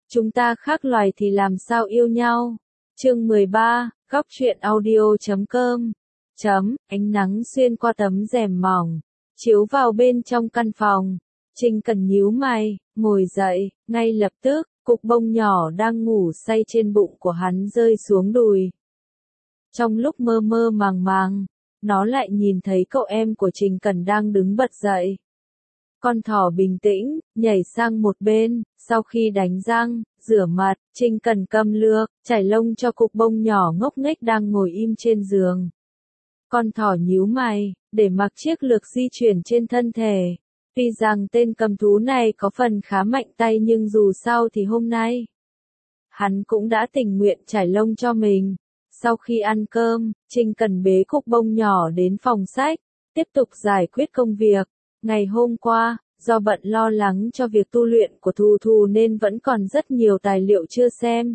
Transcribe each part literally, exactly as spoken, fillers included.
Chúng ta khác loài thì làm sao yêu nhau? Chương mười ba, góc truyện audio chấm com. Chấm, ánh nắng xuyên qua tấm rèm mỏng, chiếu vào bên trong căn phòng. Trình Cần nhíu mày, ngồi dậy, ngay lập tức, cục bông nhỏ đang ngủ say trên bụng của hắn rơi xuống đùi. Trong lúc mơ mơ màng màng, nó lại nhìn thấy cậu em của Trình Cần đang đứng bật dậy. Con thỏ bình tĩnh, nhảy sang một bên, sau khi đánh răng, rửa mặt, Trình Cần câm lược, chải lông cho cục bông nhỏ ngốc nghếch đang ngồi im trên giường. Con thỏ nhíu mày, để mặc chiếc lược di chuyển trên thân thể. Tuy rằng tên cầm thú này có phần khá mạnh tay nhưng dù sao thì hôm nay, hắn cũng đã tình nguyện trải lông cho mình. Sau khi ăn cơm, Trình Cần bế cục bông nhỏ đến phòng sách, tiếp tục giải quyết công việc. Ngày hôm qua, do bận lo lắng cho việc tu luyện của Thu Thu nên vẫn còn rất nhiều tài liệu chưa xem.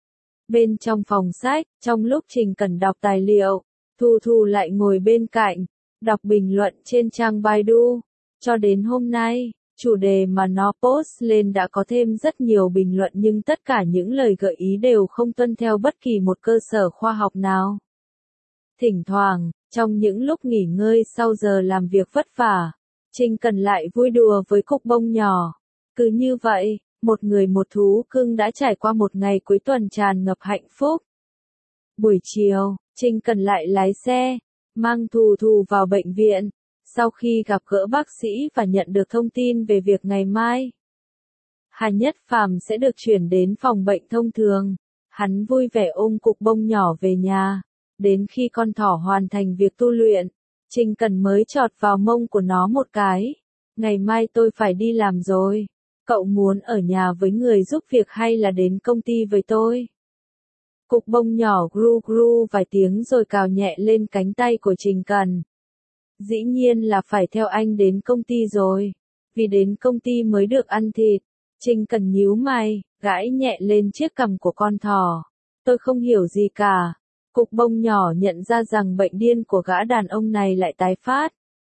Bên trong phòng sách, trong lúc Trình Cần đọc tài liệu, Thu Thu lại ngồi bên cạnh, đọc bình luận trên trang Baidu. Cho đến hôm nay, chủ đề mà nó post lên đã có thêm rất nhiều bình luận nhưng tất cả những lời gợi ý đều không tuân theo bất kỳ một cơ sở khoa học nào. Thỉnh thoảng, trong những lúc nghỉ ngơi sau giờ làm việc vất vả, Trình Cần lại vui đùa với cục bông nhỏ. Cứ như vậy, một người một thú cưng đã trải qua một ngày cuối tuần tràn ngập hạnh phúc. Buổi chiều, Trình Cần lại lái xe, mang Thu Thu vào bệnh viện. Sau khi gặp gỡ bác sĩ và nhận được thông tin về việc ngày mai, Hà Nhất Phàm sẽ được chuyển đến phòng bệnh thông thường, hắn vui vẻ ôm cục bông nhỏ về nhà. Đến khi con thỏ hoàn thành việc tu luyện, Trình Cần mới chọt vào mông của nó một cái. Ngày mai tôi phải đi làm rồi. Cậu muốn ở nhà với người giúp việc hay là đến công ty với tôi? Cục bông nhỏ gru gru vài tiếng rồi cào nhẹ lên cánh tay của Trình Cần. Dĩ nhiên là phải theo anh đến công ty rồi. Vì đến công ty mới được ăn thịt. Trình Cần nhíu mày, gãi nhẹ lên chiếc cằm của con thỏ. Tôi không hiểu gì cả. Cục bông nhỏ nhận ra rằng bệnh điên của gã đàn ông này lại tái phát.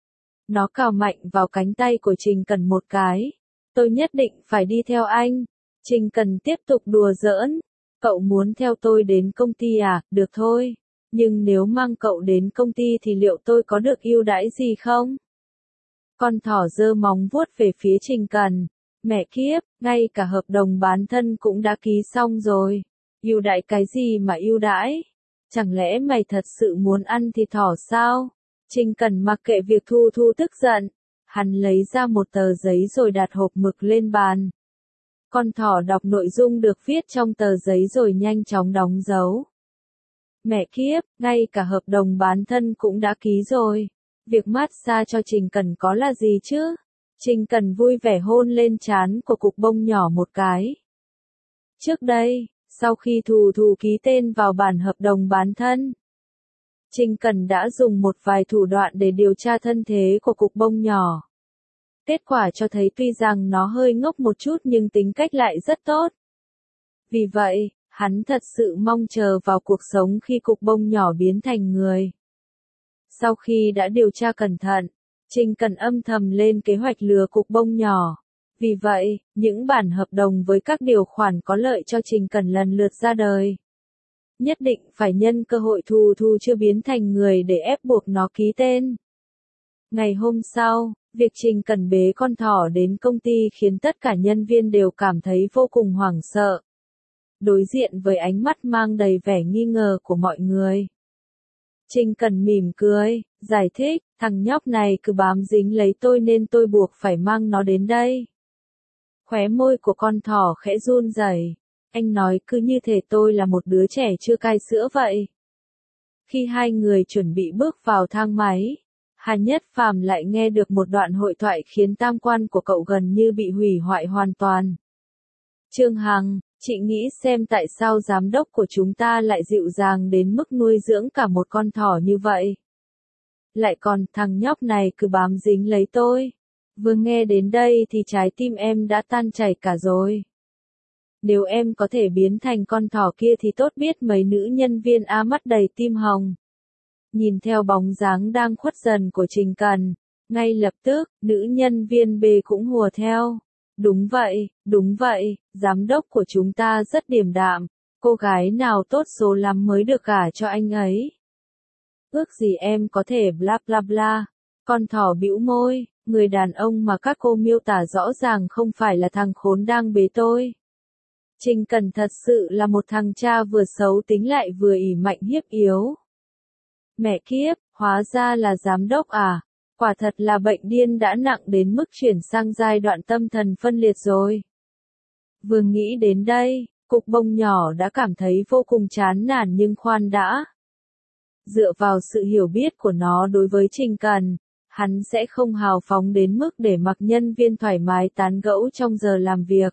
Nó cào mạnh vào cánh tay của Trình Cần một cái. Tôi nhất định phải đi theo anh. Trình Cần tiếp tục đùa giỡn. Cậu muốn theo tôi đến công ty à? Được thôi. Nhưng nếu mang cậu đến công ty thì liệu tôi có được ưu đãi gì không? Con thỏ giơ móng vuốt về phía Trình Cần. Mẹ kiếp, ngay cả hợp đồng bán thân cũng đã ký xong rồi. Ưu đãi cái gì mà ưu đãi? Chẳng lẽ mày thật sự muốn ăn thịt thỏ sao? Trình Cần mặc kệ việc Thu Thu tức giận. Hắn lấy ra một tờ giấy rồi đặt hộp mực lên bàn. Con thỏ đọc nội dung được viết trong tờ giấy rồi nhanh chóng đóng dấu. Mẹ kiếp, ngay cả hợp đồng bán thân cũng đã ký rồi. Việc massage cho Trình Cần có là gì chứ? Trình Cần vui vẻ hôn lên trán của cục bông nhỏ một cái. Trước đây, sau khi Thu Thu ký tên vào bản hợp đồng bán thân, Trình Cần đã dùng một vài thủ đoạn để điều tra thân thế của cục bông nhỏ. Kết quả cho thấy tuy rằng nó hơi ngốc một chút nhưng tính cách lại rất tốt. Vì vậy, hắn thật sự mong chờ vào cuộc sống khi cục bông nhỏ biến thành người. Sau khi đã điều tra cẩn thận, Trình Cần âm thầm lên kế hoạch lừa cục bông nhỏ. Vì vậy, những bản hợp đồng với các điều khoản có lợi cho Trình Cần lần lượt ra đời. Nhất định phải nhân cơ hội Thu Thu chưa biến thành người để ép buộc nó ký tên. Ngày hôm sau, việc Trình Cần bế con thỏ đến công ty khiến tất cả nhân viên đều cảm thấy vô cùng hoảng sợ. Đối diện với ánh mắt mang đầy vẻ nghi ngờ của mọi người, Trình Cần mỉm cười, giải thích, thằng nhóc này cứ bám dính lấy tôi nên tôi buộc phải mang nó đến đây. Khóe môi của con thỏ khẽ run rẩy. Anh nói cứ như thể tôi là một đứa trẻ chưa cai sữa vậy. Khi hai người chuẩn bị bước vào thang máy, Hà Nhất Phàm lại nghe được một đoạn hội thoại khiến tam quan của cậu gần như bị hủy hoại hoàn toàn. Trương Hằng, chị nghĩ xem tại sao giám đốc của chúng ta lại dịu dàng đến mức nuôi dưỡng cả một con thỏ như vậy. Lại còn thằng nhóc này cứ bám dính lấy tôi. Vừa nghe đến đây thì trái tim em đã tan chảy cả rồi. Nếu em có thể biến thành con thỏ kia thì tốt biết mấy nữ nhân viên A mắt đầy tim hồng. Nhìn theo bóng dáng đang khuất dần của Trình Cần, ngay lập tức, nữ nhân viên B cũng hùa theo. Đúng vậy, đúng vậy, giám đốc của chúng ta rất điềm đạm, cô gái nào tốt số lắm mới được gả cho anh ấy. Ước gì em có thể bla bla bla. Con thỏ bĩu môi, người đàn ông mà các cô miêu tả rõ ràng không phải là thằng khốn đang bế tôi. Trình Cẩn thật sự là một thằng cha vừa xấu tính lại vừa ỷ mạnh hiếp yếu. Mẹ kiếp, hóa ra là giám đốc à? Quả thật là bệnh điên đã nặng đến mức chuyển sang giai đoạn tâm thần phân liệt rồi. Vừa nghĩ đến đây, cục bông nhỏ đã cảm thấy vô cùng chán nản nhưng khoan đã. Dựa vào sự hiểu biết của nó đối với Trình Cẩn, hắn sẽ không hào phóng đến mức để mặc nhân viên thoải mái tán gẫu trong giờ làm việc.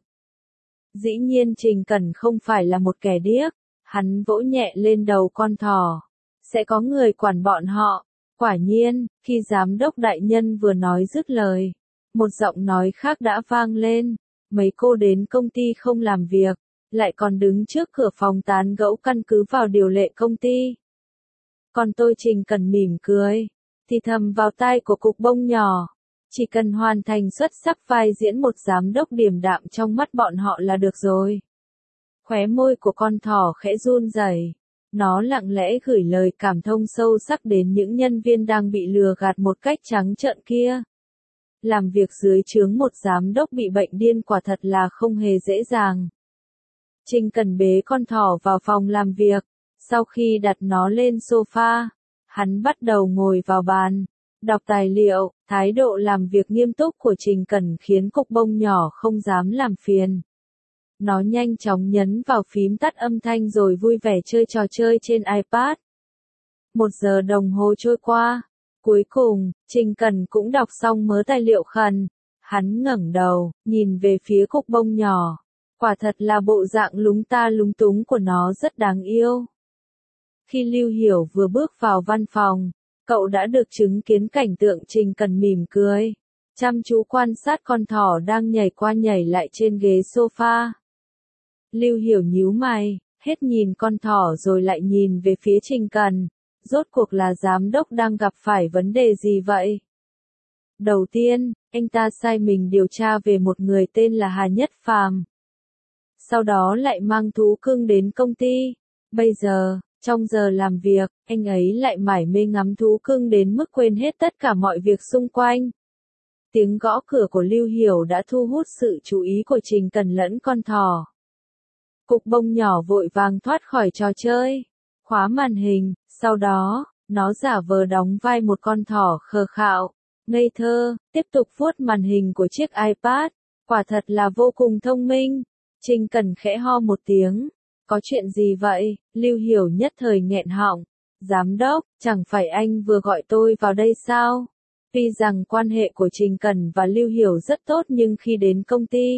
Dĩ nhiên Trình Cẩn không phải là một kẻ điếc, hắn vỗ nhẹ lên đầu con thỏ. Sẽ có người quản bọn họ. Quả nhiên, khi giám đốc đại nhân vừa nói dứt lời, một giọng nói khác đã vang lên. Mấy cô đến công ty không làm việc, lại còn đứng trước cửa phòng tán gẫu căn cứ vào điều lệ công ty. Còn tôi Trình Cẩn mỉm cười, thì thầm vào tai của cục bông nhỏ. Chỉ cần hoàn thành xuất sắc vai diễn một giám đốc điềm đạm trong mắt bọn họ là được rồi. Khóe môi của con thỏ khẽ run rẩy. Nó lặng lẽ gửi lời cảm thông sâu sắc đến những nhân viên đang bị lừa gạt một cách trắng trợn kia. Làm việc dưới trướng một giám đốc bị bệnh điên quả thật là không hề dễ dàng. Trình Cẩn bế con thỏ vào phòng làm việc. Sau khi đặt nó lên sofa, hắn bắt đầu ngồi vào bàn, đọc tài liệu. Thái độ làm việc nghiêm túc của Trình Cẩn khiến cục bông nhỏ không dám làm phiền. Nó nhanh chóng nhấn vào phím tắt âm thanh rồi vui vẻ chơi trò chơi trên iPad. Một giờ đồng hồ trôi qua. Cuối cùng, Trình Cẩn cũng đọc xong mớ tài liệu khẩn. Hắn ngẩng đầu, nhìn về phía cục bông nhỏ. Quả thật là bộ dạng lúng ta lúng túng của nó rất đáng yêu. Khi Lưu Hiểu vừa bước vào văn phòng, cậu đã được chứng kiến cảnh tượng Trình Cẩn mỉm cười, chăm chú quan sát con thỏ đang nhảy qua nhảy lại trên ghế sofa. Lưu Hiểu nhíu mày, hết nhìn con thỏ rồi lại nhìn về phía Trình Cẩn. Rốt cuộc là giám đốc đang gặp phải vấn đề gì vậy? Đầu tiên, anh ta sai mình điều tra về một người tên là Hà Nhất Phàm. Sau đó lại mang thú cưng đến công ty. Bây giờ, trong giờ làm việc, anh ấy lại mải mê ngắm thú cưng đến mức quên hết tất cả mọi việc xung quanh. Tiếng gõ cửa của Lưu Hiểu đã thu hút sự chú ý của Trình Cẩn lẫn con thỏ. Cục bông nhỏ vội vàng thoát khỏi trò chơi, khóa màn hình, sau đó, nó giả vờ đóng vai một con thỏ khờ khạo, ngây thơ, tiếp tục vuốt màn hình của chiếc iPad. Quả thật là vô cùng thông minh. Trình Cẩn khẽ ho một tiếng. Có chuyện gì vậy? Lưu Hiểu nhất thời nghẹn họng. Giám đốc, chẳng phải anh vừa gọi tôi vào đây sao? Tuy rằng quan hệ của Trình Cẩn và Lưu Hiểu rất tốt nhưng khi đến công ty,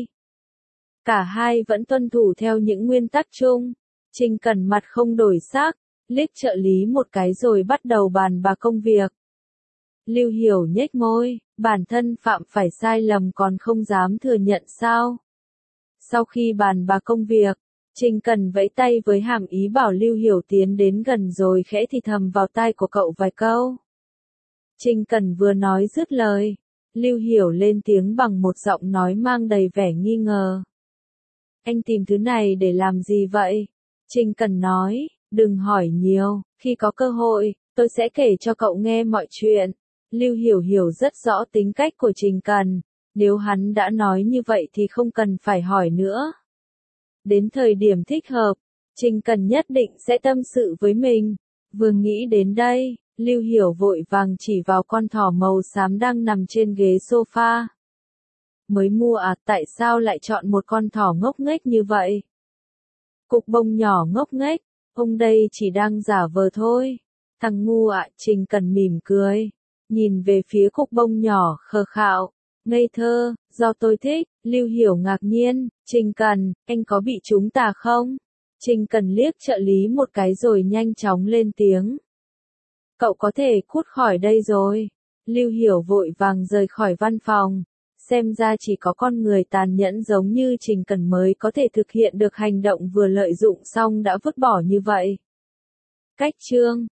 cả hai vẫn tuân thủ theo những nguyên tắc chung. Trình Cẩn mặt không đổi sắc, liếc trợ lý một cái rồi bắt đầu bàn bạc công việc. Lưu Hiểu nhếch môi, bản thân phạm phải sai lầm còn không dám thừa nhận sao? Sau khi bàn bạc công việc, Trình Cẩn vẫy tay với hàm ý bảo Lưu Hiểu tiến đến gần rồi khẽ thì thầm vào tai của cậu vài câu. Trình Cẩn vừa nói dứt lời, Lưu Hiểu lên tiếng bằng một giọng nói mang đầy vẻ nghi ngờ. Anh tìm thứ này để làm gì vậy? Trình Cẩn nói, đừng hỏi nhiều, khi có cơ hội, tôi sẽ kể cho cậu nghe mọi chuyện. Lưu Hiểu hiểu rất rõ tính cách của Trình Cẩn, nếu hắn đã nói như vậy thì không cần phải hỏi nữa. Đến thời điểm thích hợp, Trình Cẩn nhất định sẽ tâm sự với mình. Vừa nghĩ đến đây, Lưu Hiểu vội vàng chỉ vào con thỏ màu xám đang nằm trên ghế sofa. Mới mua à, tại sao lại chọn một con thỏ ngốc nghếch như vậy? Cục bông nhỏ ngốc nghếch, ông đây chỉ đang giả vờ thôi. Thằng ngu ạ, Trình Cẩn mỉm cười, nhìn về phía cục bông nhỏ khờ khạo, ngây thơ, do tôi thích. Lưu Hiểu ngạc nhiên, Trình Cẩn, anh có bị trúng tà không? Trình Cẩn liếc trợ lý một cái rồi nhanh chóng lên tiếng. Cậu có thể cút khỏi đây rồi. Lưu Hiểu vội vàng rời khỏi văn phòng. Xem ra chỉ có con người tàn nhẫn giống như Trình Cẩn mới có thể thực hiện được hành động vừa lợi dụng xong đã vứt bỏ như vậy. Cách chương